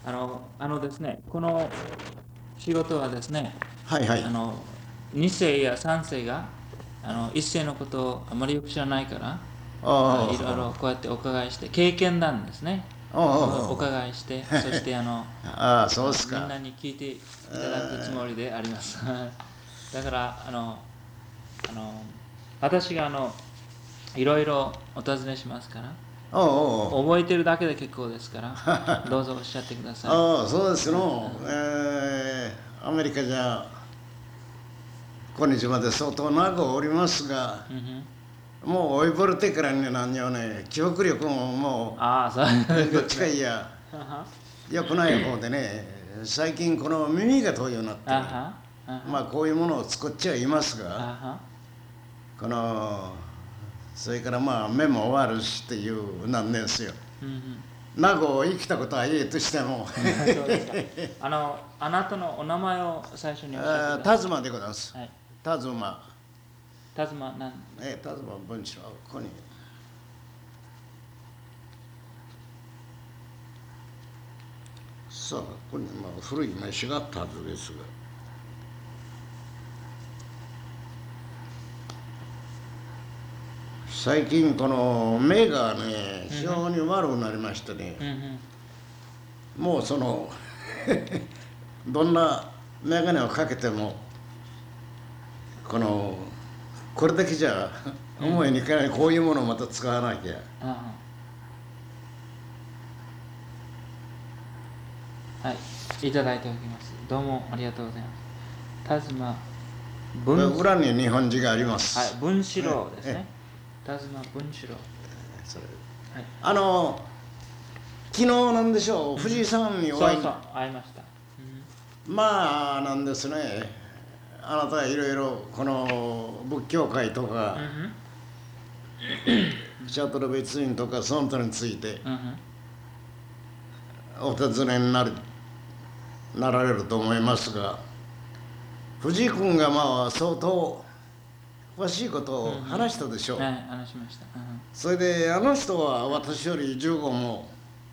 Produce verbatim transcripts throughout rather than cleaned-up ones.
あの、あのですね、この仕事はですね、 はいはい。 あの、に世やさん世が、あの、いっ世のことをあまりよく知らないから、あ、いろいろあこうやってお伺いして、経験談ですね、 あ、あお、おあ、 伺いして、そしてあの、 ああ、そうであ、 すか。 みんなに聞いていただくつもりであります。だから、あの、あの、私があの、いろいろお尋ねしますから、 おうおうおう。 覚えてるだけで結構ですから、どうぞおっしゃってください。 ああ、そうですうん、 の。えー、アメリカじゃ、今日まで相当長くおりますが、 うん、うん。 もう覚えてからに何よね、記憶力ももああ、そうう、どっちかですね。 いや、 あは、 良くない方でね、最近この耳が遠いようになってね、 あは、あは、 まあこういうものを作っちゃいますが、 あは。 この、それからまあ目も悪しっていうなんですよ。 うん、うん。 名護を生きたことはええとしてもそうですか。あの、あなたのお名前を最初に教えてください。 タズマでございます。 はい。 タズマ。 タズマ、なん、 えタズマ文章、ここに。さあ、ここにまあ古い名詞があったはずですが。最近この目がね、非常に悪くなりましてね、 うん、うん。 もうそのどんな眼鏡をかけても、このこれだけじゃ思いにいかない、こういうものをまた使わなきゃ。 あは。はい。いただいておきます。どうもありがとうございます。タズマ、文、 裏に日本字がありまはい、 す。 文四郎ですえね。タズマ文四郎。 それはい。 あの昨日なんでしょう、藤井さんにお会い。 そうそう、会いました。うん、 まあなんですね、あなたはいろいろこの仏教界とか、 うん、 シャトル別院とかその他についてうん、うん。 お尋ねになるなられると思いますが、藤井君がまあ相当詳しいことを話したでしょう。 はい、話しました。うん、 それであの人は私よりじゅうごも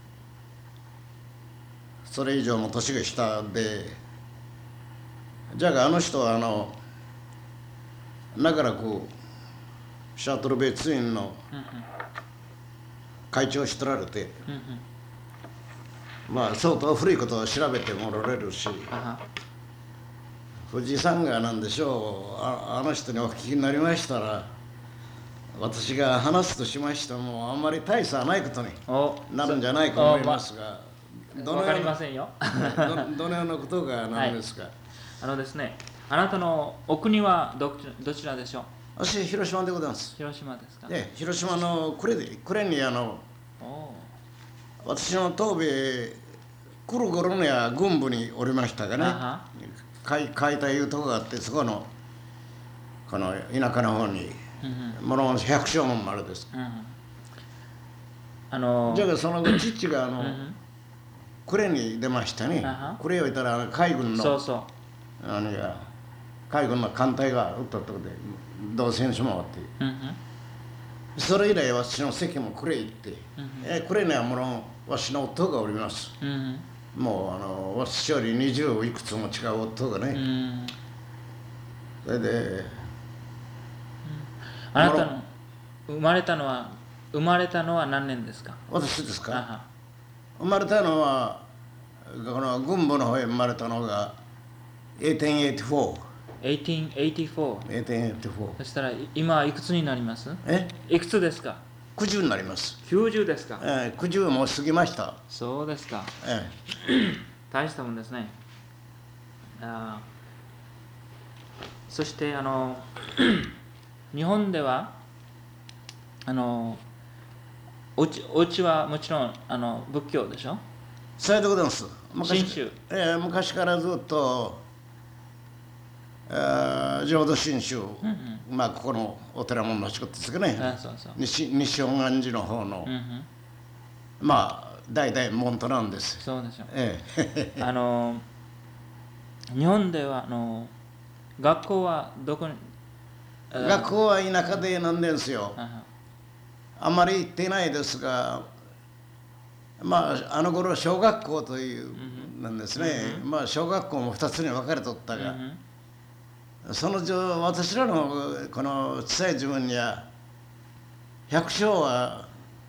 それ以上の年が下で、じゃああの人はあの長らくシャトル別院のうん、 会長をしてられて、 うん、うん。 まあ相当古いことを調べてもらえるし、 あは。 藤井さんが何でしょう、 あ, あの人にお聞きになりましたら、私が話すとしましてもあんまり大差はないことにお、 なるんじゃそ、 ないかと思いますが、どわかりのようなませんよ。 どどのようなことがはい。 何ですか。 あのですね、あなたのお国はどちどちらでしょう？ 私広島でございます。 広島ですか？ で広島の呉で呉にあのおお。 私の東米来る頃には軍部におりましたがあね、 は。 海海田いうとこがあって、そこのこの田舎の方にうん、うん、 もの百姓門丸です。 うん、うん。あの、 じゃあその後父があのうん、うん。 呉に出ましたね。 あは。 呉を言ったら海軍のそうそう。 あのや海軍の艦隊が撃ったところで同戦し回って、 うん、うん。 それ以来私の席も呉へ行って、 うん、うん。 え呉にはものわしの夫がおります。 うん、 もうあの私より二十いくつも違う夫がうん。うね、 ん。 それでものあなたの生まれたのは生まれたのは何年ですか？ 私ですか。 あは。 生まれたのはこの軍部の方へ生まれたのがせんはっぴゃくはちじゅうよん。 せんはっぴゃくはちじゅうよん。 せんはっぴゃくはちじゅうよん。 そしたらい今はいくつになります？ えいくつですか？ きゅうじゅうになります。 きゅうじゅうですか？ えー、きゅうじゅうも過ぎました。 そうですか。 え大したもんですね。あ、そしてあの日本ではあのおうちお家はもちろんあの仏教でしょ？ ー、さようでございます。昔、 信州。 えー、昔からずっと、えー、浄土真宗、 うんうん。 まあここのお寺も同じことですけどね、 あ、そうそう。 西西本願寺の方の、 うんうん。 まあ代々門徒なんです。 そうでしょう。 ええあの日本ではあの学校はどこに？あ、 学校は田舎でなんですよ。 あは。 あまり行っていないですが、 まああの頃小学校というなんですね、まあ小学校もふたつに分かれとったが、その上私らのこの小さい自分には百姓は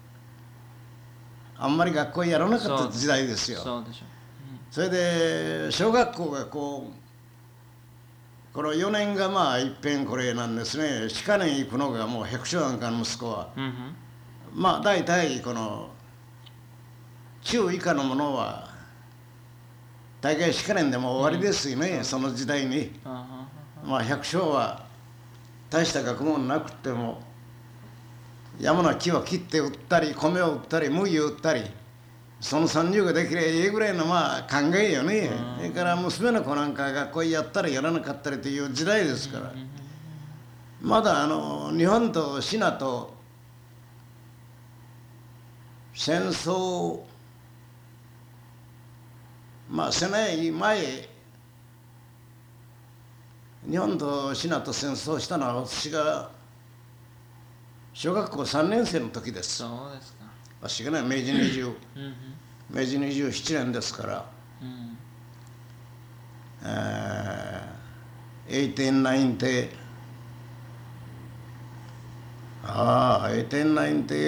あんまり学校やらなかった時代ですよ。 そうでしょう。 それで小学校がこうこのよねんがまあいっぺんこれなんですね。歯科年行くのがもう百姓なんかの息子は、 うんうん、 まあ大体この中以下のものは大概歯科年でも終わりですよね、うん、その時代に。まあ百姓は大した学問なくても山の木を切って売ったり米を売ったり麦を売ったりその参入ができればいいぐらいのまあ考えよね。それから娘の子なんか学校やったりやらなかったりという時代ですから、まだあの日本とシナと戦争まあせない前、日本とシナと戦争したのは私が小学校さんねん生の時です。 そうですか。 私がね明治にじゅう、明治にじゅうななねんですから、うん、えー、せんはっぴゃくきゅうじゅうああせんはっぴゃくきゅうじゅう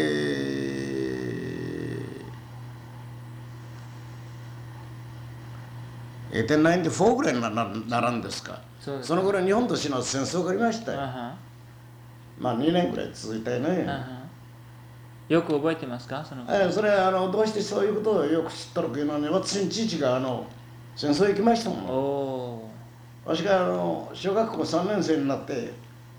せんはっぴゃくきゅうじゅうよんぐらいになならんですか。 そ, ですその頃日本とシナと戦争がありましたよ。まあにねんぐらい続いたよね。 よく覚えてますかその、 えー、それはあのどうしてそういうことをよく知ったのかいうのはね、私の父があの戦争行きましたもん。お私があの小学校さんねん生になって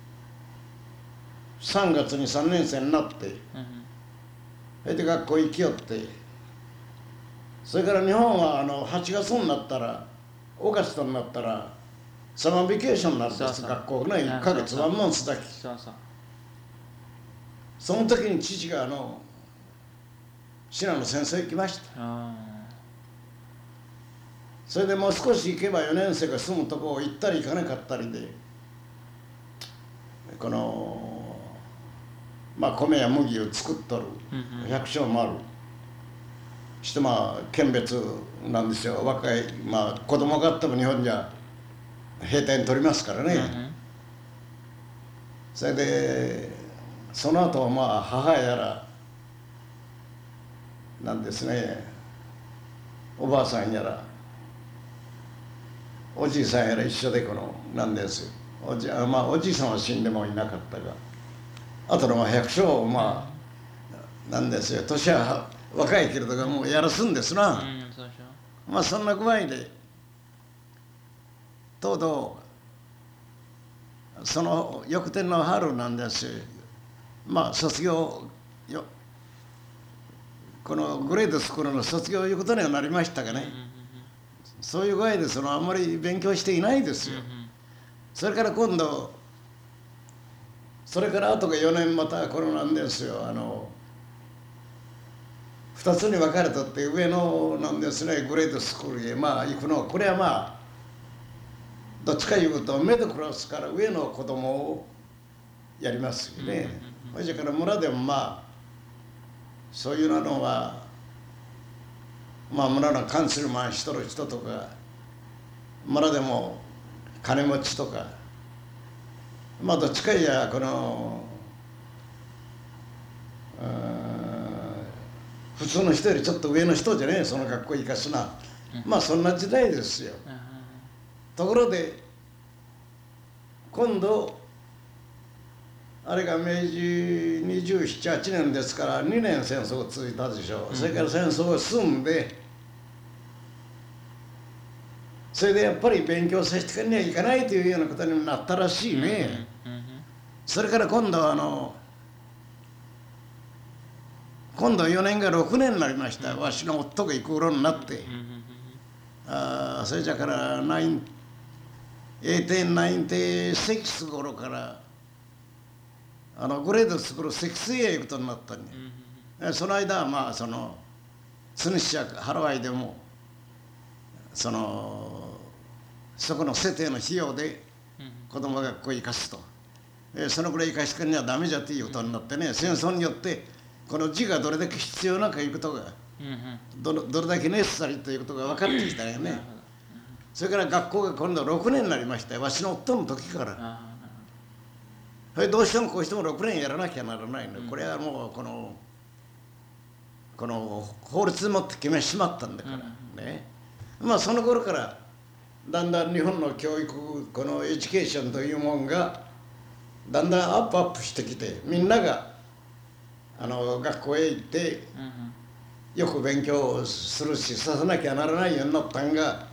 さんがつにさんねん生になって、うん、それで学校行きよって、それから日本はあのはちがつになったらオーガストになったらサマービケーションになるんです。そうそう学校ねいっかげつワンマンスだけ。そうそうその時に父があのシナの戦争行きました。それでもう少し行けばよねん生が住むとこを行ったり行かなかったりで、このまあ米や麦を作っとる百姓もあるして、まあ県別なんですよ。若いまあ子供があっても日本じゃ兵隊に取りますからね、うん、それでその後まあ母やらなんですね、おばあさんやらおじいさんやら一緒でこのなんですよ。おじ、まあ、おじいさんは死んでもいなかったが、あとのまあ百姓まあなんですよ。年は若いけれどもうやらすんですな、うん、そうでしょ。まあそんな具合でとうとうその翌年の春なんですよ。まあ卒業よこのグレードスクールの卒業いうことにはなりましたがね、そういう具合でそのあんまり勉強していないですよ。それから今度それからあとがよねんまたこのなんですよ、あのふたつに分かれたって上のなんですねグレードスクールへまあ行くの、これはまあどっちかいうとメドクラスから上の子供をやりますよね。それから村でもまあそういうのはまあ村のカンセルマンしとる人とか村でも金持ちとかまあどっちかいやこの普通の人よりちょっと上の人じゃねえその学校行かすな、まあそんな時代ですよ。ところで今度あれが明治にじゅうなな、はちねんですからにねん戦争が続いたでしょう、うん、それから戦争が進んでそれでやっぱり勉強させてくれにはいかないというようなことになったらしいね、うんうんうん、それから今度はあの今度よねんがろくねんになりました、うん、わしの夫が行く頃になって、うんうんうん、あそれじゃからせんきゅうひゃくきゅうじゅうろく頃からあのグレードスクールセクスへ行くことになったんで、うん、その間はまあそのツニシアハワイでもそのそこの世帯の費用で子供が学校へ行かすと、うん、そのぐらい行かしてくれにはダメじゃっていうことになってね、戦争によってこの字がどれだけ必要なかいうことがどのどれだけネッサリーということが分かってきたよね。それから学校が今度ろくねんになりましたよ、わしの夫の時から。それどうしてもこうしてもろくねんやらなきゃならないの、これはもうこのこの法律でもって決めしまったんだからね。まあその頃からだんだん日本の教育、このエデュケーションというものがだんだんアップアップしてきて、みんながあの学校へ行ってよく勉強するしさせなきゃならないようになったんが、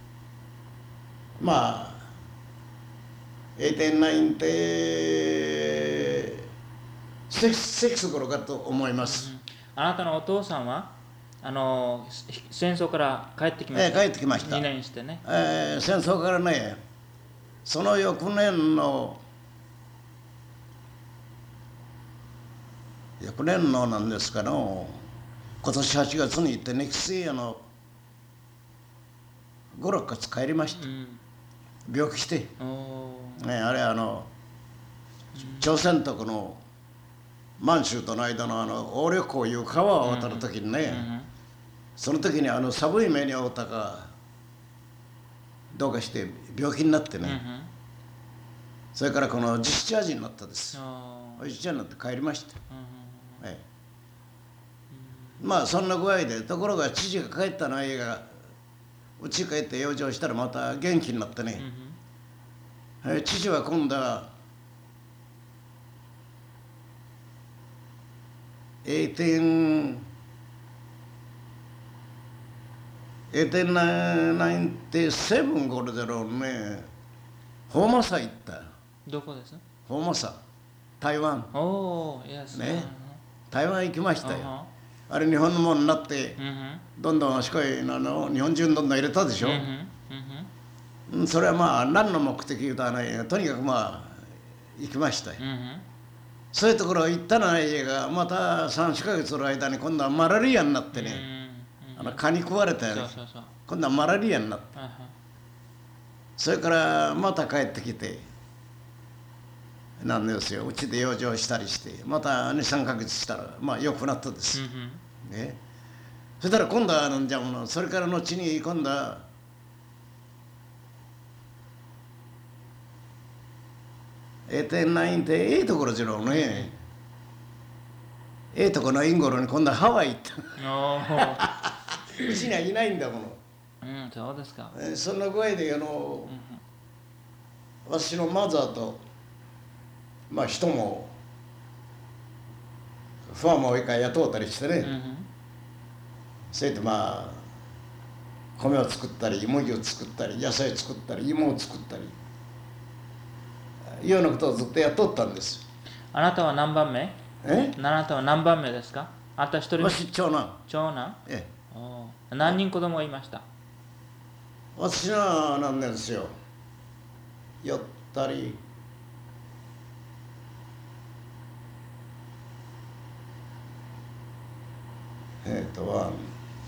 まあエイテンナインってセックス頃かと思います。 あなたのお父さんはあの戦争から帰ってきました。 ええ、帰ってきました。 にねんしてね。 ええ、戦争からね、その翌年の翌年のなんですかの今年はちがつに行ってネクスイヤーのご、ろっかつ帰りました、うん、病気して、ね、あれあの、うん、朝鮮とこの満州との間のあの鴨緑江いう川を渡る時にね、うんうん、その時にあの寒い目に遭うたかどうかして病気になってね、うんうん、それからこのディスチャージになったです。ディスチャージになって帰りました、うんうん、ええ、まあそんな具合で、ところが父が帰ったの家がうち帰って養生したらまた元気になってね、うんうん、父は今度はエイテンエイテンナインティセブン頃だろうね、フォーマサ行った。 どこです？ フォーマサ、台湾。 おー、yes. ね、台湾行きましたよ。Uh-huh. あれ日本のものになって、uh-huh. どんどんあしこいのの日本人どんどん入れたでしょ。Uh-huh. Uh-huh. それはまあ何の目的言うとはないが、とにかくまあ行きましたよ。Uh-huh. そういうところ行ったの家がまたさん、よんかげつの間に今度はマラリアになってね、uh-huh. あの蚊に食われたよね。そうそうそう、今度はマラリアになった。Uh-huh. それからまた帰ってきてなんですよ、うちで養生したりしてまたに、さんかげつしたらまあ良くなったです、mm-hmm. ね、そしたら今度はなんじゃもの、それから後に今度はエイテンナインってええところじゃろうね、ええとこのインゴロに今度はハワイ行ったうちにはいないんだもの、 うん、そうですか。 そんな具合であの、mm-hmm. 私のマザーとまあ人もファーマーを一回雇ったりしてね、mm-hmm. それでまあ米を作ったり麦を作ったり野菜を作ったり芋を作ったりいうようなことをずっとやっとったんです。 あなたは何番目？ え？ あなたは何番目ですか？あなた一人目？ 私長男。 長男？ ええ。 お何人子供がいました？ 私はなんですよ、よったりえっ、ー、とワン、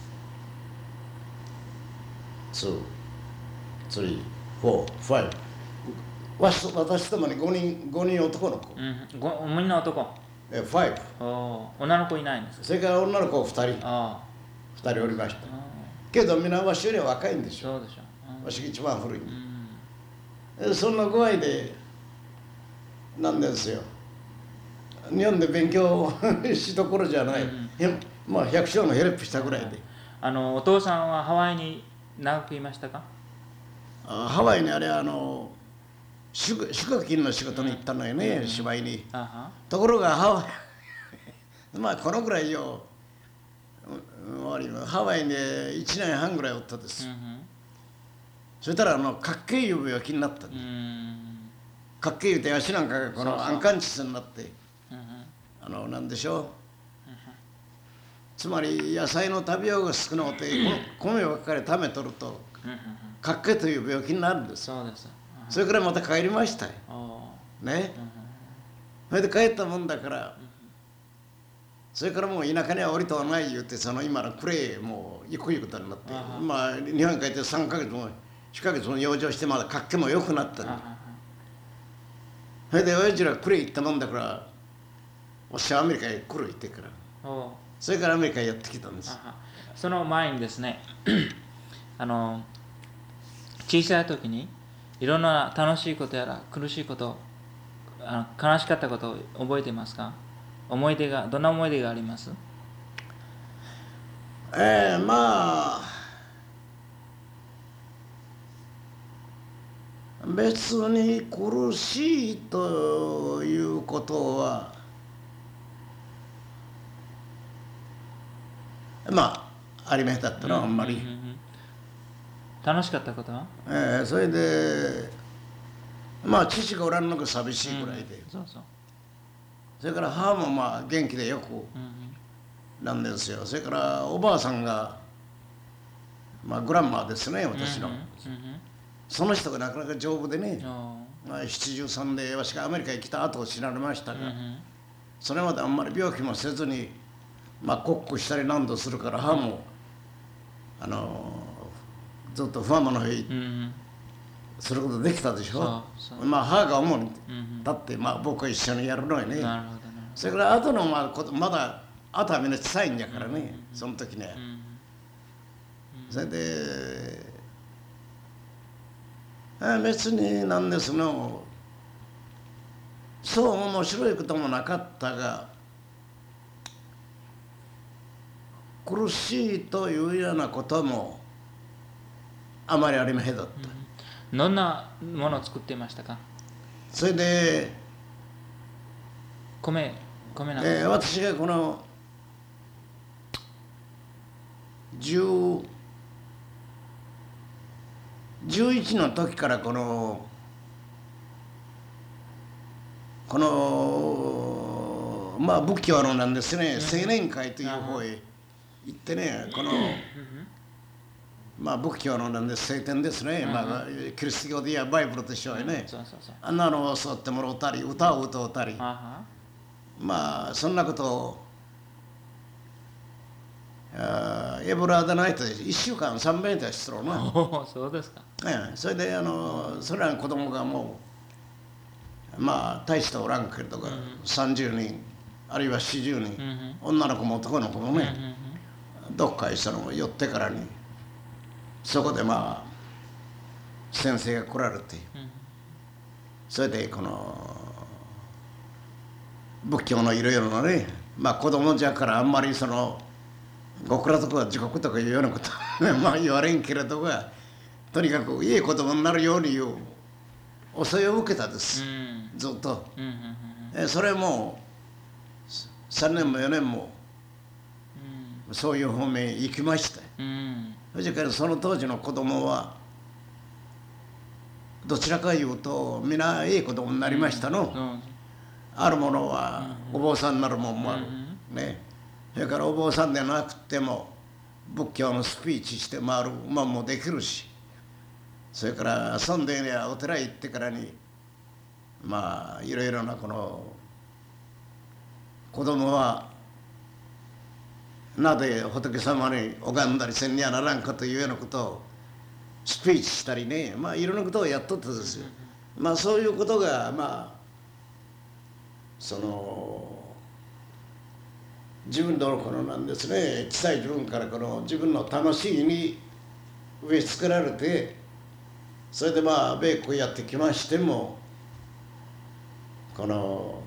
ツー、スリー、フォー、ファイブ。私私ともにごにん、ごにん男の子。 うん、ごみんな男。 え、ファイブ。 お女の子いないんですか？ それから女の子ふたり。あふたりおりました。けど皆わしよりは若いんでしょ。 そうでしょ。 わしが一番古い、うん、そんな具合でなんですよ。日本で勉強しどころじゃない。うん、まあ百姓のヘルプしたぐらいで。 あのお父さんはハワイに長くいましたか？ あハワイにあれあの宿宿勤の仕事に行ったのよね、うん、芝居に。あところがハワイまあこのぐらいよ、ハワイにいちねんはんぐらいおったです。うん、そしたらあの角形いう病気になったんです。角形いうて足なんかがこのアンカンチスになって、そうそう、あのなんでしょう、つまり野菜の食べようが少なくて米ばっかり食べとると角形という病気になるんです。そうです。それからまた帰りましたよ。ね。それで帰ったもんだから、それからもう田舎には降りとはない言って、その今のクレーもう行くいうことになって、まあ日本に帰ってさんかげつもよんかげつも養生してまだ活気も良くなったんだ。それで親父らクレー行ったもんだから、私はアメリカへ来る言ってから、それからアメリカへやってきたんです。 その前にですねあの小さい時にいろんな楽しいことやら苦しいこと、あの悲しかったことを覚えていますか？思い出が、どんな思い出があります？ えー、まあ別に苦しいということはまあありましたったのはあんまり、 うんうんうん、楽しかったことは？ えー、それでまあ父がおらんのが寂しいぐらいで、 うん、そうそう、 それから母もまあ元気でよくなんですよ。それからおばあさんがまあグランマーですね、私の、 うんうんうん、 その人がなかなか丈夫でね、 うん、 まあ、ななじゅうさんでわしがアメリカに来た後死なれましたが、 うんうん、 それまであんまり病気もせずに、まあ、コックしたり何度するから母も、あのずっとファーマの日することできたでしょ。まあ母が主に立って、まあ、僕は一緒にやるのよね。 なるほどね。 それから後のまあことまだあとはみんな小さいんやからね、その時ね。それで別になんですのそう面白いこともなかったが、苦しいというようなこともあまりありませんだった、 うん、どんなものを作っていましたか？ それで米米なんですか？ えー、私がこのじゅう、じゅういちの時からこのこのまあ仏教のなんですね、青年会という方へ行ってね、このまあ仏教のなんです聖典ですね、まあキリスト教で言えばバイブルでしょうよね、あんなのを教わってもらったり歌を歌ったり、まあそんなことをエブラーダナイトでいっしゅうかんさんべんでしろな。 そうですか。 ええ、それであのそれらの子供がもうまあ大しておらんけれどが、うん、さんじゅうにんあるいはよんじゅうにん、うん、女の子も男の子もね、うん、どっかへその寄ってからにそこでまあ先生が来られて、うん、それでこの仏教のいろいろなね、まあ子供じゃからあんまりその極楽とか地獄とかいうようなことまあ言われんけれどが、とにかくいい子供になるように言う教えを受けたです、うん、ずっと、うんうんうん、えそれもさんねんもよねんも、うん、そういう方面へ行きました、うん、それからその当時の子供はどちらかいうと皆いい子供になりましたの、うんうん、あるものはお坊さんになるもんもある、うん、ね、それからお坊さんでなくても仏教のスピーチして回る馬もできるし、それからサンデーやお寺へ行ってからにまあいろいろなこの子供はなぜ仏様に拝んだりせんにはならんかというようなことをスピーチしたりね、まあいろんなことをやっとったですよ。まあそういうことがまあその自分のこのなんですね、小さい自分からこの自分の楽しいに植え付けられて、それでまあ米国やってきましてもこの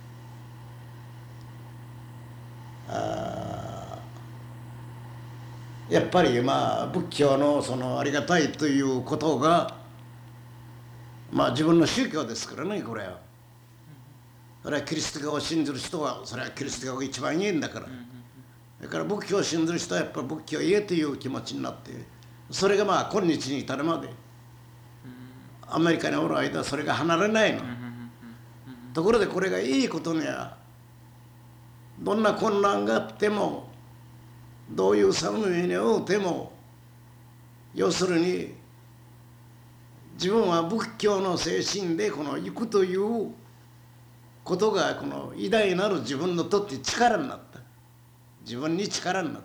あやっぱりまあ仏教のそのありがたいということがまあ自分の宗教ですからね、これは。それはキリスト教を信じる人はそれはキリスト教が一番いいんだから、だから仏教を信じる人はやっぱり仏教を言えという気持ちになって、それがまあ今日に至るまでアメリカにおる間それが離れないの。ところでこれがいいことにはどんな困難があってもどういう寒い目に遭うても、要するに自分は仏教の精神でこの行くということがこの偉大なる自分にとって力になった、自分に力になった、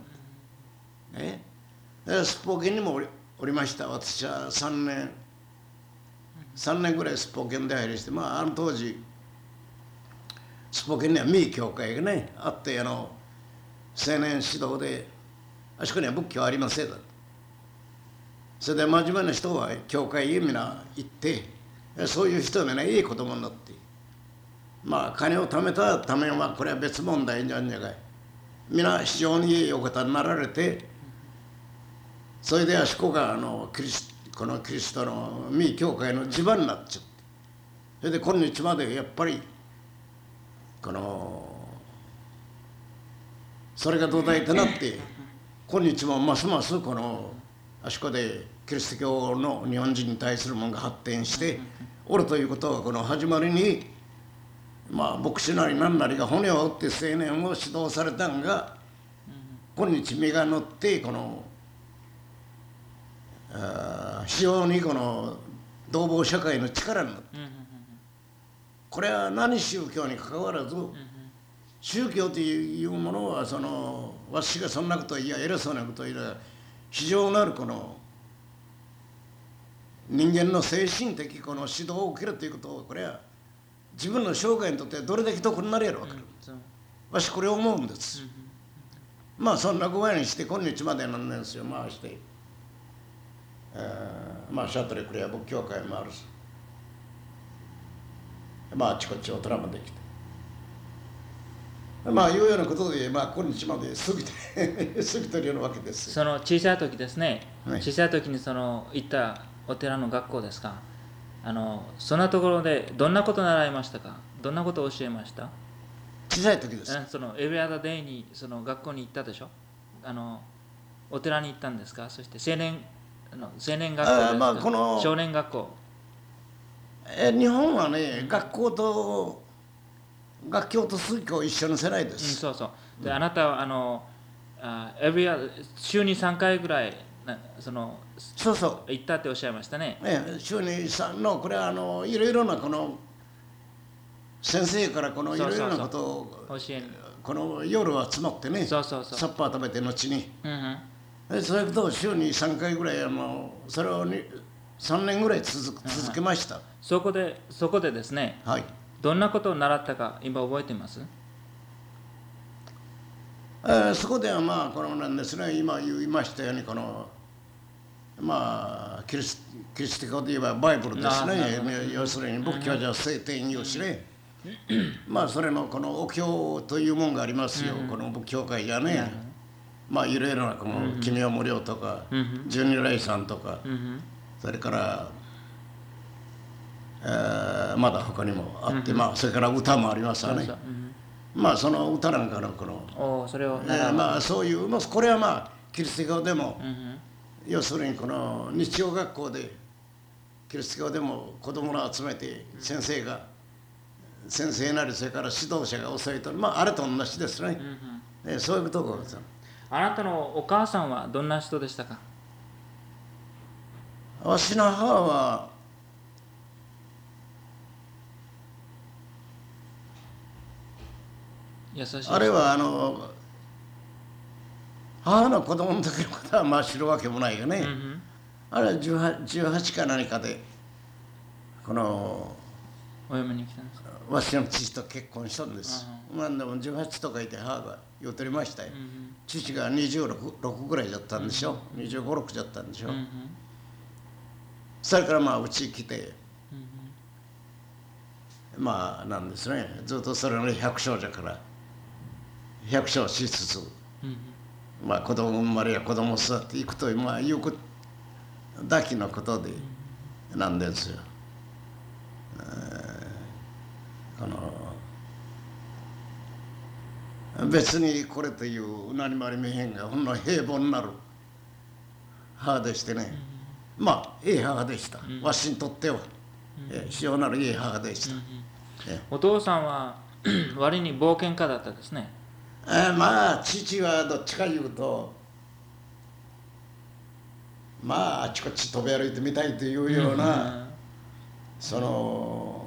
ね、スポーケンにもおり、おりました。私はさんねんさんねんぐらいスポーケンで入りして、まああの当時スポーケンにはミー教会がねあって、あの青年指導であそこには仏教はありませんだ。それで真面目な人は教会へみんな行って、そういう人はみんないい子供になって、まあ金を貯めたためはこれは別問題じゃんじゃがい。みんな非常にいいお方になられて、それであそこがあのキリスこのキリストの御教会の地盤になっちゃって、それで今日までやっぱりこのそれが土台となって今日もますますこのあそこでキリスト教の日本人に対するものが発展しておるということは、この始まりにまあ牧師なり何なりが骨を折って青年を指導されたんが、今日実が乗ってこの非常にこの同胞社会の力になって、これは何宗教にかかわらず、宗教というものはそのわしがそんなことを言や偉そうなことを言や非常なるこの人間の精神的この指導を受けるということを、これは自分の生涯にとってどれだけ得になるやろ分かる、わしこれを思うんです、まあそんな具合にして今日までなんですよ。まあして、まあシャトレクレア仏教会もあるし、まああちこちお寺もできて、まあいうようなことで、まあ今日まで過ぎて過ぎてるようなわけです。 その小さい時ですね、 はい、 小さい時にその行ったお寺の学校ですか、あのそんなところでどんなことを習いましたか、どんなことを教えました？ 小さい時です。 そのエブリアダデイにその学校に行ったでしょ、あのお寺に行ったんですか、そして青年あの青年学校ですか、 まあこの少年学校。 え日本はね、学校と学校と宗教一緒の世代でうん、 す。 そうそう。で、あなたはあのあエブリア週にさんかいぐらいなそのそうそう。 行ったっておっしゃいましたね。 ね、週にさんのこれはあのいろいろなこの先生からこのいろいろなことを教えにこの夜は集まってね、 そうそうそうサッパー食べて後に、 うんうん、 でそういうことを週にさんかいぐらいあのそれをにさんねんぐらい続く続けました。 そこでそこでですね、 はい。 どんなことを習ったか今覚えてます？ えーそこではまあこのなんですね、今言いましたようにこのまあキリスキリスト教で言えばバイブルですね。要するに仏教じゃ聖典よしね、まあそれのこのお経というもんがありますよ、この仏教界じゃね。まあいろいろなこの「君は無料」とか「十二来さん」とか、それからえーまだ他にもあって、まあそれから歌もありますわね。まあその歌なんかのこのおそれをえーまあそういう、まあ、これはまあキリスト教でも、 うんうん、 要するにこの日曜学校でキリスト教でも子供らを集めて先生が先生なりそれから指導者が教えとる、まああれと同じですね、うんうん、えーそういうところです。 あなたのお母さんはどんな人でしたか？ わしの母は優しい。 あれはあの母の子供の時のことはまあ知るわけもないよね、うんうん、あれはじゅうはち、じゅうはちか何かでこのお嫁に来たんですか？ わしの父と結婚したんです、うん、まあでもじゅうはちとかいて母が言うとりましたよ、うんうん、父がにじゅうろくぐらいだったんでしょ、うんうん、にじゅうご、ろくだったんでしょ、うんうん、それからまあうち来て、うんうん、まあなんですね、ずっとそれの百姓じゃから百姓しつつ、うんうん、まあ子供生まれや子供育っていくというまあいうだけのことでなんですよ、この別にこれという何もありまへんがほんの平凡なる母でしてね、うん、まあいい母でした、うん、わしにとっては、うんえ非常なるいい母でした、うんうん、お父さんは割に冒険家だったですね。 えまあ父はどっちかいうとまああちこち飛び歩いてみたいというような、うん、その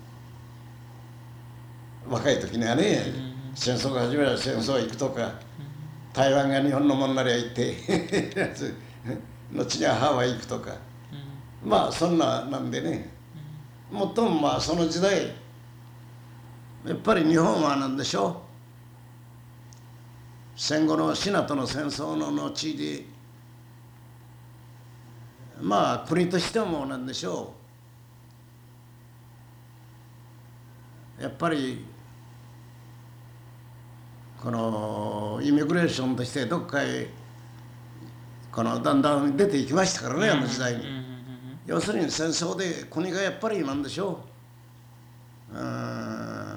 若い時にはね、うん、戦争が始めたら戦争行くとか、うん、台湾が日本のもんなりゃ行って後にはハワイ行くとか、うん、まあそんななんでね、うん、もっともまあその時代やっぱり日本はなんでしょう、 戦後のシナトの戦争の後で、まあ国としてもなんでしょう、やっぱりこのイミグレーションとしてどっかへこのだんだん出ていきましたからね、あの時代に。要するに戦争で国がやっぱりなんでしょう、うーん、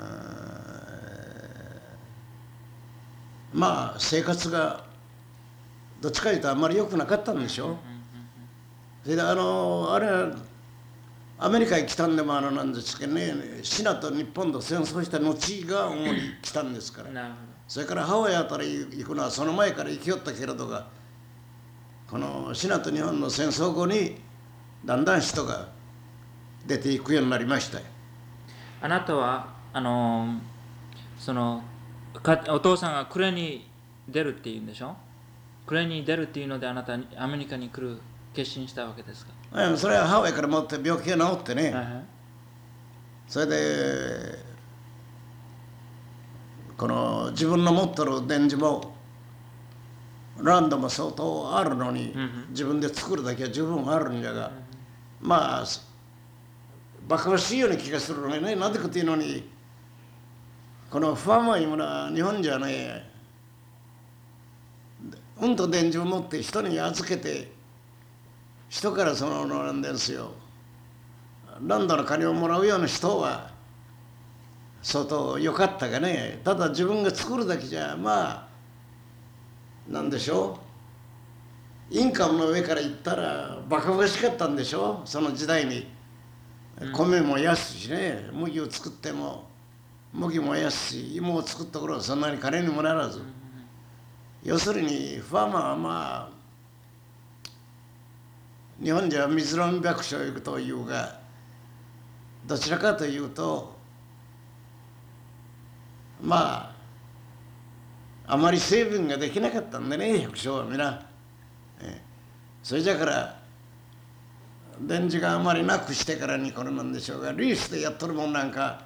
まあ生活がどっちかというとあんまり良くなかったんでしょう。それであのあれはアメリカへ来たんでもあのなんですけどね、シナと日本と戦争した後が主に来たんですから。それからハワイあたり行くのはその前から行きよったけれどが、このシナと日本の戦争後にだんだん人が出ていくようになりましたよ。 あなたはあのそのかお父さんが暮れに出るっていうんでしょ。暮れに出るっていうのであなたにアメリカに来る決心したわけですか。 うん、それはハワイから持って病気が治ってね、 はいはい、 それでこの自分の持ってる電池もランドも相当あるのに、 うんうん、 自分で作るだけは十分あるんじゃが、うん、まあバカバカしいような気がするのね。なぜかというのに、このファーマーいうものは日本じゃね、うんと電池を持って人に預けて、人からそのなんですよ、ランドの金をもらうような人は相当良かったがね、ただ自分が作るだけじゃまあなんでしょう、インカムの上から言ったらバカバカしかったんでしょう、その時代に。米も安いしね、麦を作っても麦も安いし、芋を作った頃はそんなに金にもならず、要するにファーマーはまあ日本じゃ水飲み百姓というが、どちらかというとまああまり成分ができなかったんでね、百姓は皆。えそれじゃから電池があまりなくしてからにこれなんでしょうが、リースでやっとるもんなんか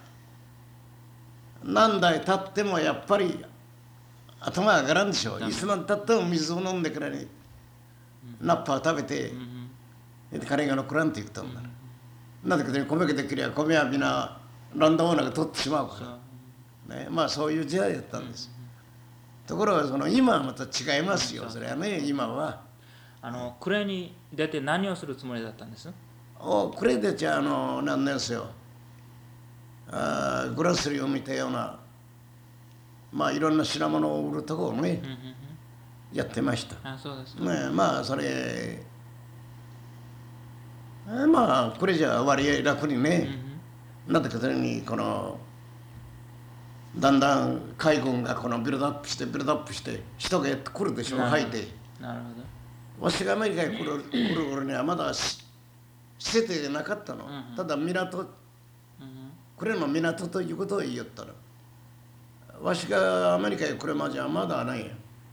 何代経ってもやっぱり頭が上がらんでしょう。いつまで経っても水を飲んでからにナッパを食べて、うん、金が残らんって言ったんだ、うん、なぜかというと米ができれば米はみんなランドオーナーが取ってしまうから、ね、まあそういう時代だったんです、うん、ところがその今はまた違いますよ、それはね。今はあの暮れに出て何をするつもりだったんです？ お暮れでじゃあの何ですよ、あグラスリーを見たようなまあいろんな品物を売るところをね、うんうんうん、やってました。 あ、そうですね、まあそれまあこれじゃ割合楽にね、うんうん、なってくるにこのだんだん海軍がこのビルドアップしてビルドアップして人がやってくるでしょう、吐いて。 なるほど。 わしがアメリカに来る来る頃にはまだ施設がなかったの、うんうん、ただ港、うんうん、これの港ということを言いよったの。わしがアメリカへ来るまではまだないよ。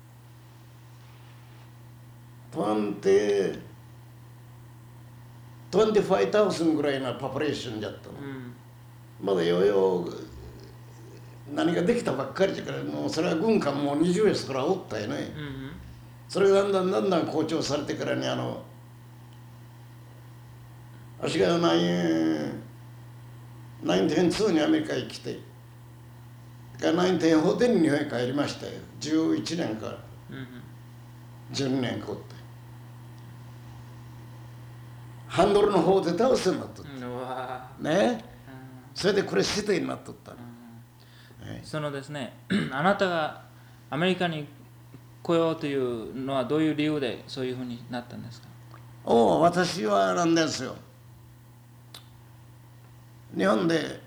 にじゅうごさんぐらいのパプレーションだったの、うん、まだようよう何ができたばっかりだから、もうそれは軍艦もにじゅうですからおったよね、うんうん、それがだんだんだんだん好調されてからに、あのわしがナインテンツーにアメリカへ来てナインテンフォーに日本へ帰りましたよ。じゅういちねんか、うんうん、じゅうにねんかおって、ハンドルの方で倒せになっとった、うん、ね、うん、それでこれシティになっとった、うんね、そのですねあなたがアメリカに来ようというのはどういう理由でそういうふうになったんですか？ お私はなんですよ、日本で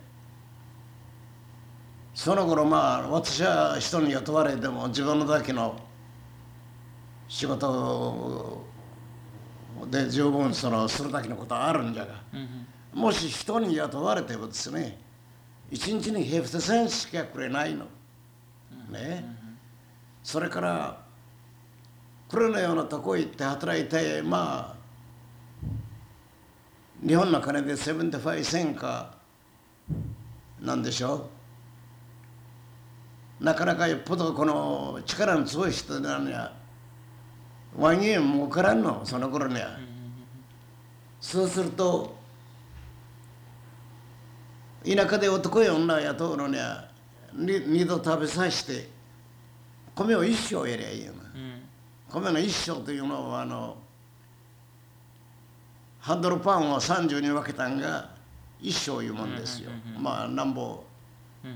その頃まあ私は人に雇われても自分のだけの仕事で十分そのするだけのことはあるんじゃが、うんうん、もし人に雇われてもですね、一日にヘフテセンしかくれないの、うん、ね、うんうん、それからこれのようなとこ行って働いて、まあ日本の金でセブンティファイセンかなんでしょう、 なかなかよっぽどこの力の強い人なのやワインもからんのその頃には、 うんそうすると田舎で男や女を雇うのには二度食べさせて米を一升やりゃいいよな、 うん、 米の一升というのはあのハンドルパンをさんじゅうに分けたんが一升いうもんですよ、 うんうんうんうん、 まあなんぼ、 うんうん、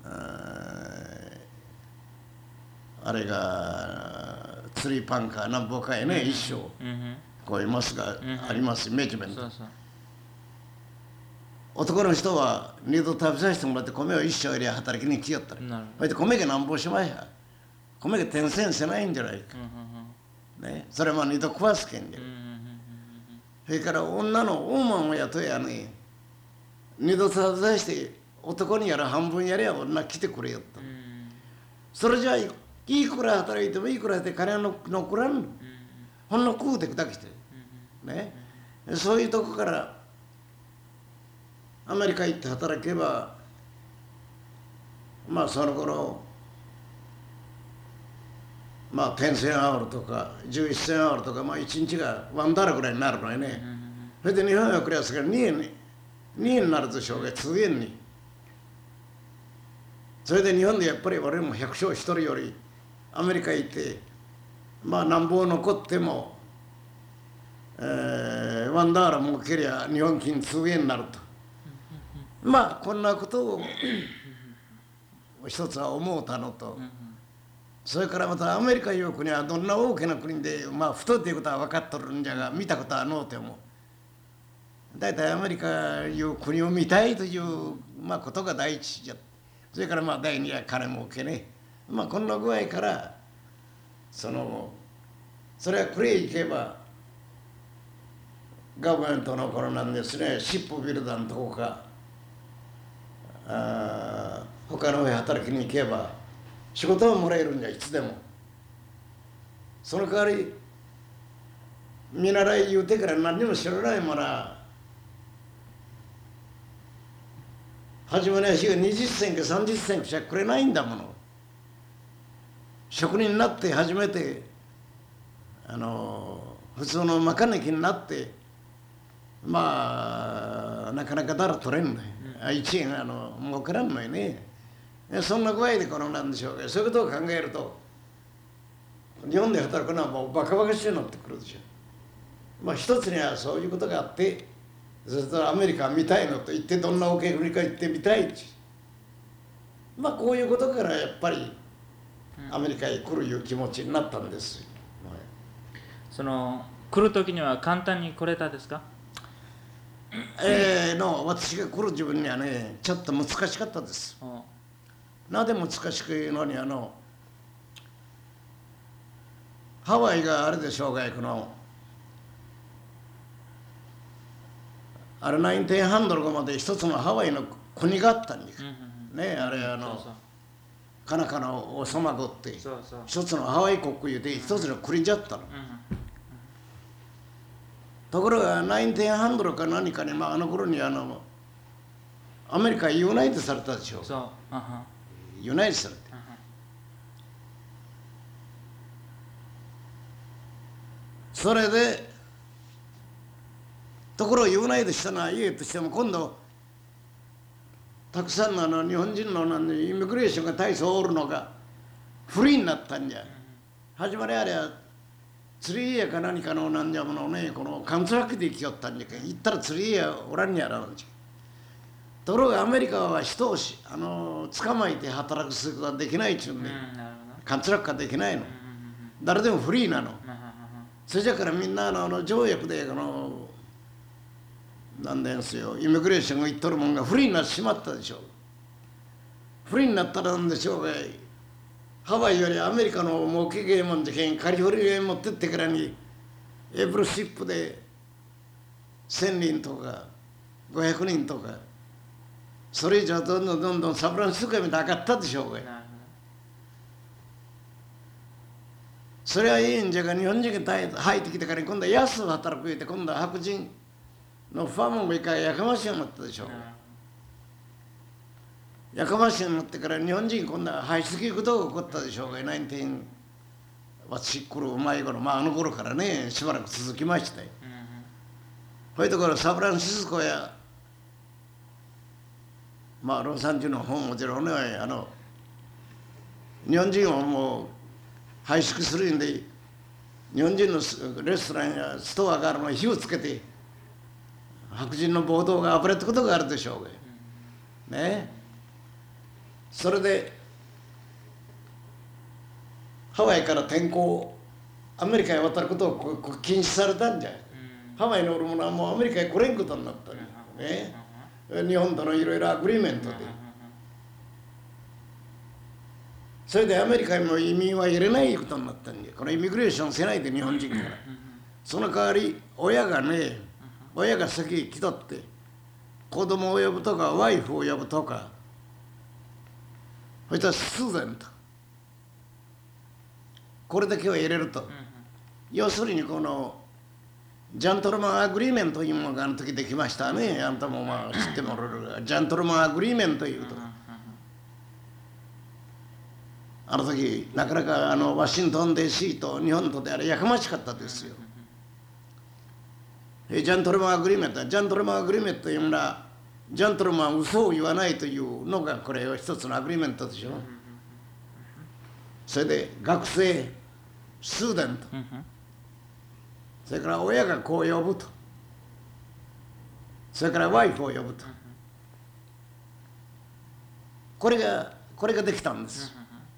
あれが釣りパンかなんぼかやね、うん、一升、 うんうん、 こういうマスがあります、うん、メジメント。 そうそう、 男の人は二度食べさせてもらって米を一升より働きに来よったら、それで米がなんぼしまいや、米が転戦せないんじゃないか、うんうんうん、ね、それは二度食わすけんじゃ、うんうんうんうん、それから女のウーマンを雇やね、二度食べさせて男にやら半分やりゃ女来てくれよと、うん、それじゃあいくら働いてもいくらで金は残らんの、うん、ほんの食うてくだけして、うん、ね、うん、そういうとこからアメリカ行って働けば、まあその頃まあじゅうせんアウルとかじゅういっせんアウルとか、まあいちにちがワンダラぐらいになるのよね、うん、それで日本はクラスがにえんににえんになるでしょうがにえんに、それで日本でやっぱり俺も百姓一人よりアメリカ行ってまあなんぼ残っても、えー、ワンダーラ儲けりゃ日本金にえんになると、まあこんなことを一つは思うたのと、それからまたアメリカいう国はどんな大きな国でまあ太っていうことは分かっとるんじゃが見たことはのうても大体アメリカいう国を見たいという、まあ、ことが第一じゃ。それからまあ第二は金儲けね、まあこんな具合からそのそれはクレイ行けばガバメントの頃なんですね、シップビルダーのとこかあ他の上働きに行けば仕事はもらえるんじゃ、いつでも。その代わり見習い言うてから何にも知らないもな、初めの日がにじゅっせんかさんじゅっせんしかくれないんだもの。職人になって初めてあの普通のマカニキになってまあなかなかだら取れんのよ、うん、いちえんあの儲からんのよね。そんな具合でこのなんでしょうか、そういうことを考えると日本で働くのはもうバカバカしいになってくるでしょ。まあ一つにはそういうことがあって、そしたらアメリカ見たいのと言ってどんな大きい国か行ってみたいし、まあこういうことからやっぱりアメリカへ来るいう気持ちになったんです、うん、 その来る時には簡単に来れたですか？ えー、の私が来る自分にはねちょっと難しかったです。なぜ難しく言うのに、あのハワイがあれでしょうが、このあれナインティーンハンドルまで一つのハワイの国があったんです、うんうんうん、ね、あれあのそうそうカナカの王様ごってそうそう一つのハワイ国いうて一つの国じゃったの、うんうんうん、ところがナインティーンハンドルか何かに、まあ、あの頃にあのアメリカユナイトされたでしょう。そう、uh-huh. ユナイトされて、uh-huh. それでところをユナイトしたのは言えとしても、今度たくさんのあの日本人のなんでイミグレーションが大層おるのがフリーになったんじゃ、uh-huh. 始まりあれは釣り屋か何かのなんじゃものね、このカントラクトで行きよったんじゃけん、行ったら釣り屋おらんやらなんじゃ。ところがアメリカは人をしあの捕まえて働くすることができないっちゅうんで、うん、カントラクトができないの、うんうんうん、誰でもフリーなの、うんうんうん、それじゃからみんなあの条約でこのなんですよ、イミグレーションが言っとるもんがフリーになってしまったでしょう。フリーになったらなんでしょうが、ハワイよりアメリカの儲けゲームの時にカリフォルニアに持ってってからにエブルシップでせんにんとかごひゃくにんとか、それ以上どんどんどんどんサブランスカみたいに上がったでしょうが、それはいいんじゃが、日本人が入ってきてから今度は安く働く言うて、今度は白人のファームもいかやかましいようになったでしょう。 やかましくなってから日本人こんな排出行くことが起こったでしょうが、ナインティーン私来る前頃、まああの頃からね、しばらく続きまして、そういうところサンフランシスコや、まあロサンゼルスの方ももちろんね、あの日本人をもう排出するんで、日本人のレストランやストアがあるのに火をつけて、白人の暴動があふれたことがあるでしょうが、ね。それでハワイから転校、アメリカへ渡ることを禁止されたんじゃ、ハワイのおる者はもうアメリカへ来れんことになったんね。日本とのいろいろアグリーメントで。それでアメリカにも移民は入れないことになったんで、このイミグレーションせないで日本人から。その代わり親がね、親が先来とって子供を呼ぶとかワイフを呼ぶとか、そしたらスーデント、これだけを入れると、要するにこのジャントルマンアグリーメントというものがあの時できましたね。あんたもまあ知ってもらえるが、ジャントルマンアグリーメントというと、あの時なかなかあのワシントン ディーシー と日本とであれやかましかったですよ。ジャントルマンアグリーメント、ジャントルマンアグリーメントというのは、ジャントルマンは嘘を言わないというのがこれは一つのアグリーメントでしょ。それで学生、スーデント、それから親がこう呼ぶと、それからワイフを呼ぶと、これがこれができたんです。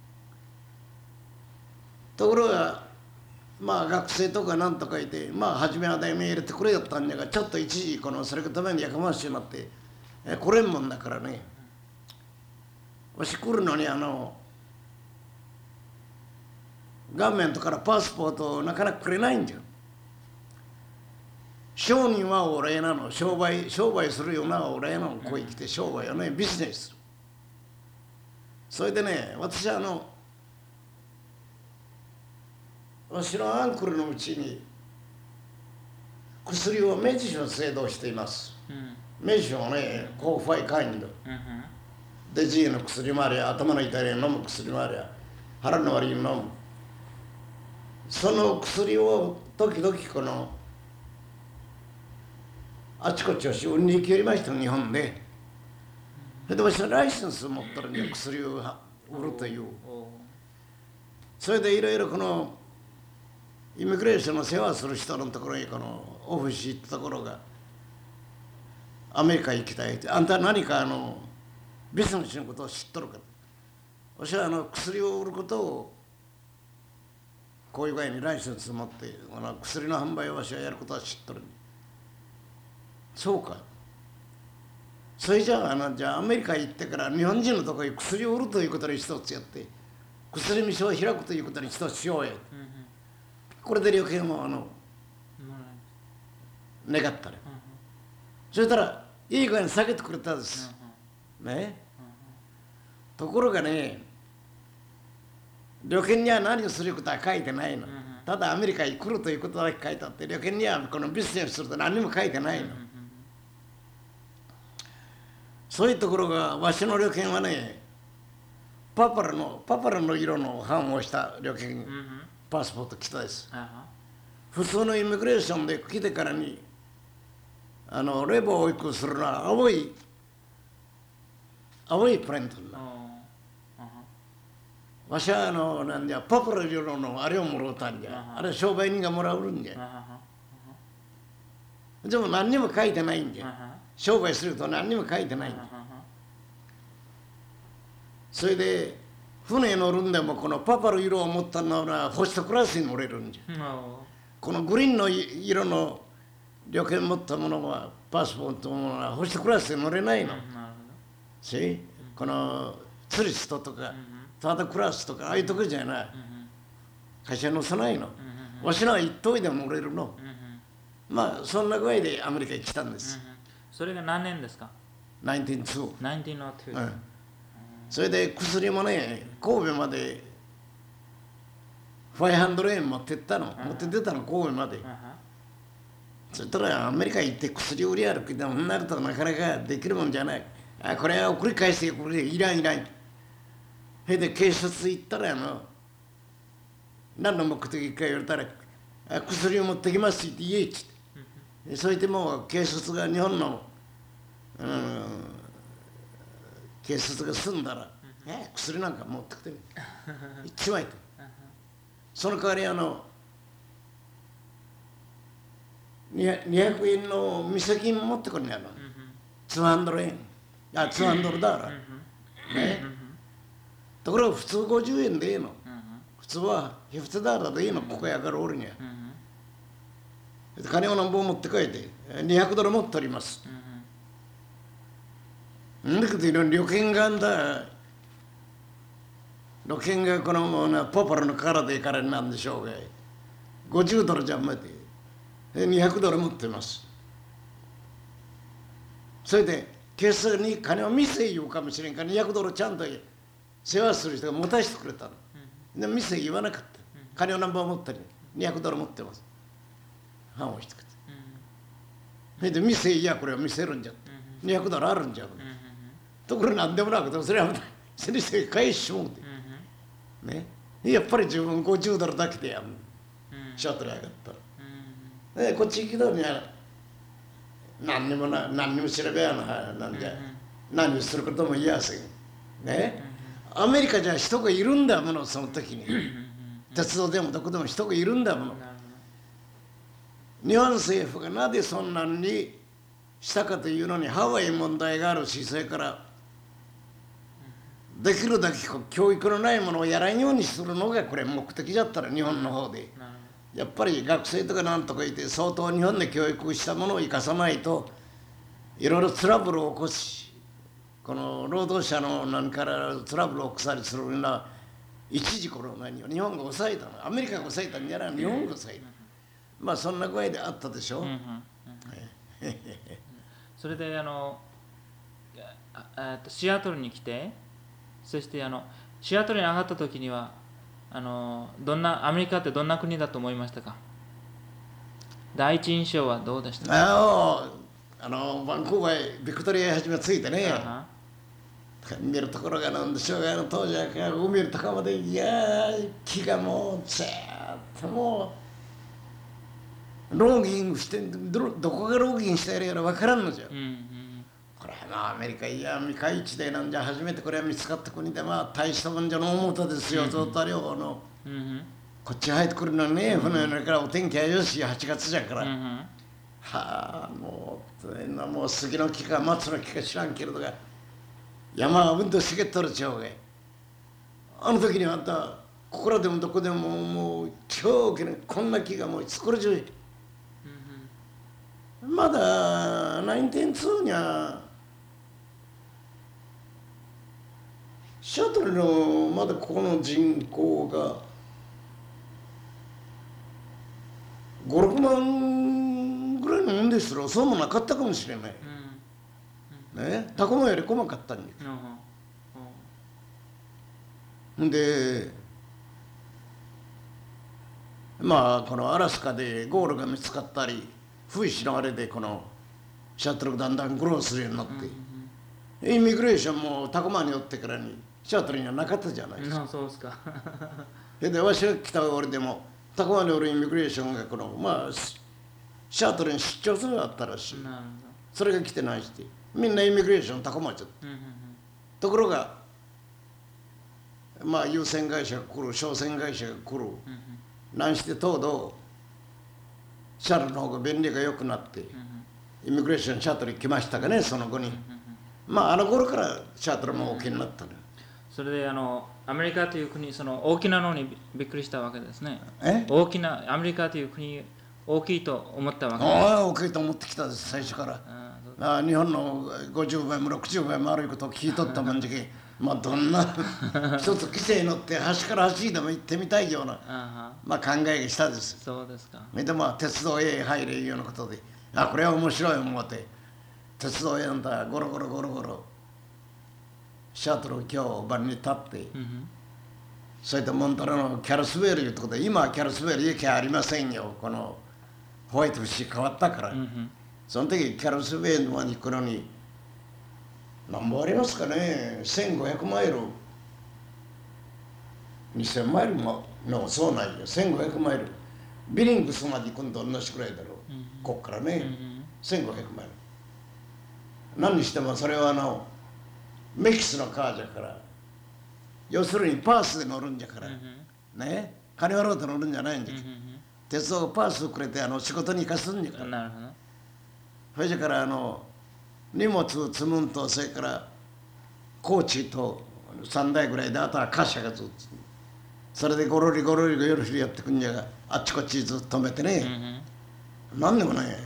ところがまあ学生とかなんとかいて、まあ初めは題名入れてくれよったんだが、ちょっと一時このそれがためにやかましくなって、え来れんもんだからね、わし来るのにあのガーメントからパスポートをなかなかくれないんじゃん。商人は俺なの、商売商売するような俺なの、ここへ来て商売をね、ビジネス。それでね、私はあの私のアンクルのうちに薬をメジション製造しています。メジションはね、コーファイカインド。で、G の薬もありゃ、頭の痛いに飲む薬もありゃ、腹の悪いに飲む。その薬を時々このあちこちを売りに行きよりました日本で。それで私はライセンスを持ったらね、薬を売るという。それでいろいろこのイミグレーションの世話する人のところにこのオフィス行ったところが、アメリカ行きたいって、あんた何かあのビジネスのことを知っとるか。私はあの薬を売ることをこういう具合にライセンスを持ってあの薬の販売を私はやることは知っとる。そうか。それじゃあ、あのじゃあアメリカ行ってから日本人のところに薬を売るということに一つやって、薬店を開くということに一つしようや。これで旅券をあの願ったら、そしたらいい具合に下げてくれたんです。ね。ところがね、旅券には何をすることは書いてないの。ただアメリカに来るということだけ書いてあって、旅券にはこのビジネスすると何も書いてないの。そういうところがわしの旅券はね、パパラのパパラの色の版をした旅券、パスポート来たです。普通のイミグレーションで来てからにあのレボを保育するのは青い青いプリントになる。わしはあのなんじゃパパラ色のあれをもらったんじゃ。あれ商売人がもらうんじゃ。でも何にも書いてないんじゃ。商売すると何にも書いてないんだ。それで船乗るんでもこのパパル色を持ったのはホストクラスに乗れるんじゃ。このグリーンの色の旅券持ったものはパスポートものはホストクラスに乗れないの。しこのツリストとかタードクラスとかああいうとこじゃない。会社乗せないの。わしのは一等でも乗れるの。まあそんな具合でアメリカに来たんです。 それが何年ですか？ ナインティーンツー。 ナインティーンツー。 うん。それで薬もね、神戸までごひゃくえん持ってったの、持って出たの神戸まで。そしたらアメリカ行って薬売り歩きでもなるとなかなかできるもんじゃない。 あこれは送り返してこれいらんいらん。それで警察行ったらあの何の目的か言われたらあ薬を持ってきますって言えっつって、それでもう警察が日本の、うん、警察が済んだら、え薬なんか持ってきて一枚とその代わりあのにひゃくえんの店金持ってこれやのにひゃくえんあにひゃくドルだからねところが普通ごじゅうえんでいいの普通はひゃくダラでいいのここやからおるにゃ金を何本持って帰ってにひゃくドル持っておりますだけどいろいろ旅券があんだ旅券がこのポポラの体でからなんでしょうがごじゅうドルじゃまでにひゃくドル持ってますそれで警察に金を見せ言うかもしれんからにひゃくドルちゃんと世話する人が持たせてくれたので店言わなかった。金を何本持ったり、にひゃくドル持ってます。判をしてくれた。それで店いやこれは見せるんじゃって。にひゃくドルあるんじゃ。ところなんでもなくて、それは先生返しもうて。ね。やっぱり自分ごじゅうドルだけでやる。シャトル上がったら。で、こっち行きどには何にもな、何にも調べやな、なんじゃ。何をすることも嫌せん。ね。アメリカじゃ人がいるんだものその時に鉄道でもどこでも人がいるんだもの日本政府がなぜそんなにしたかというのにハワイ問題があるしそれからできるだけ教育のないものをやらんようにするのがこれ目的だったら日本の方でやっぱり学生とかなんとかいて相当日本で教育したものを生かさないといろいろトラブルを起こしこの労働者の何からトラブルを起こされするような一時頃何を日本が抑えたのアメリカが抑えたんじゃない日本が抑えたまあそんな具合であったでしょ、うんうんうん、 それであのああシアトルに来てそしてあのシアトルに上がった時にはあのどんなアメリカってどんな国だと思いましたか第一印象はどうでしたかああのバンクーバーへビクトリア始めついてね見るところがなんでしょうが当時は海の高までいや木がもうずっともうローギングしてどどこがローギングしてやるやら分からんのじゃ、うんうん、これはまあアメリカいや未開地でなんじゃ初めてこれは見つかった国でまあ大したもんじゃの思うたですよ、うんうん、ずっとあれをの、うんうん、こっち入ってくるのね、うんうん、船のからお天気はよしはちがつじゃから、うんうん、はあもうもう杉の木か松の木か知らんけれどが山はうんと茂っとるちゃうがあの時にあんたここらでもどこでももう超きれいこんな木がもう作るじゅう、うんうん、まだナインティーンツーにゃシャトルのまだここの人口がごろくまんぐらいのもんですろそうもなかったかもしれない、うんうん、ねタコもより細かったんです、うんうん、でまあこのアラスカでゴールが見つかったり風刺のあれでこのシャトルがだんだんグローするようになって、うんうん、イミグレーションもタコマに寄ってからにシャトルにはなかったじゃないですか。 そうですかでわしが来た俺でもタコマにおるイミグレーションがこのまあシャトルに出張するのがあったらしい。それが来てないしてみんなイミグレーションタコマちゃった、うんうんうん、ところがまあ優先会社が来る商船会社が来る、うんうん、何してとうどシャトルの方が便利が良くなって、うんうん、イミグレーションシャトルに来ましたかねその後に、うんうんうん、まああの頃からシャトルも大きになったね、うんうん、 それであのアメリカという国その大きなのにびっくりしたわけですね。 え大きなアメリカという国大きいと思ったわけです。 ああ大きいと思ってきたです最初から。ああ日本のごじゅうばいもろくじゅうばいも悪いことを聞いとったもんじゃけまあどんな一つ規制に乗って端から端でも行ってみたいようなまあ考えがしたです。 そうですか。 でまあ鉄道へ入れいうようなことであこれは面白い思って鉄道へなんだゴロゴロゴロゴロシャトル今日晩に立って、うん、それとモンタラのキャルスウェルいうところで今はキャルスウェル駅ありませんよこのホワイト節変わったから、うん、その時キャルスウェルのに行くのに何本ありますかね、せんごひゃくマイル、にせんマイルものそうないよ、せんごひゃくマイル、ビリングスまで行くんと同じくらいだろう、 うん、 こっからね、 うん、 せんごひゃくマイル。何にしてもそれはあのメキシの川じゃから、要するにパースで乗るんじゃから、 うん、 ね、金払うて乗るんじゃないんじゃうん、 け、 うん、 鉄道がパースをくれてあの仕事に生かすんじゃから、 なるほど。 それじゃからあの荷物積むんと、それからコーチとさんだいぐらいで、あとは貨車がずっと、それでゴロリゴロリゴロリやってくんじゃが、あっちこっちずっと止めてね、 うん、 なんでもね、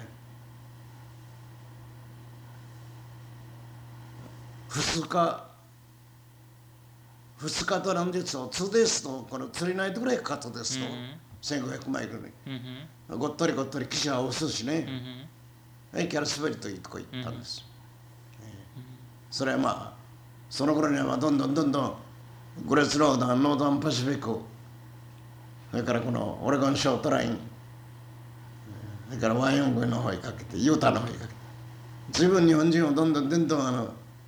ふつかふつかとなんですと、にですと、この釣りないとぐらいかかったですと、 うん、 せんごひゃくマイルに、 うん、 ごっとりごっとり汽車は押すしね、 うん、 キャラスベリというとこ行ったんです、それはまあその頃にはまあどんどんどんどんグレースローダー、ノーダンパシフィック、それからこのオレゴンショートライン、それからワイオングの方にかけて、ユータの方にかけて、随分日本人をどんどんどんどんあの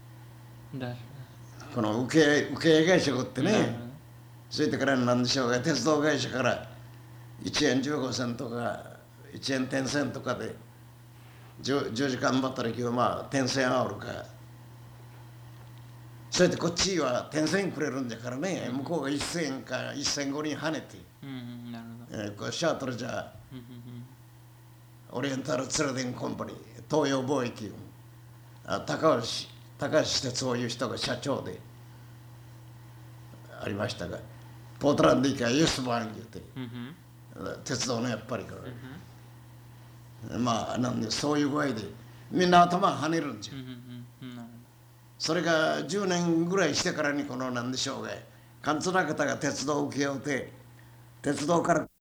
この受け受け会社をってね、それでからなんでしょうが、鉄道会社からいちえんじゅうごせんとかいちえん点線とかで 10, じゅうじかん働きはまあ点線あるか、それでこっちは点線くれるんだからね、向こうがいっせんえんかいっせんごにん跳ねて、 うん、なるほえー、こうシャートルじゃど。 オリエンタルツレーディングコンパニー、東洋貿易、あ高橋高橋ってそういう人が社長でありましたが、ポートランド行きはユースバーン言うて、鉄道のやっぱりから、まあなんでそういう具合でみんな頭跳ねるんですよ、それがじゅうねんぐらいしてからにこのなんでしょうが、カツラ方が鉄道を請け負って、鉄道から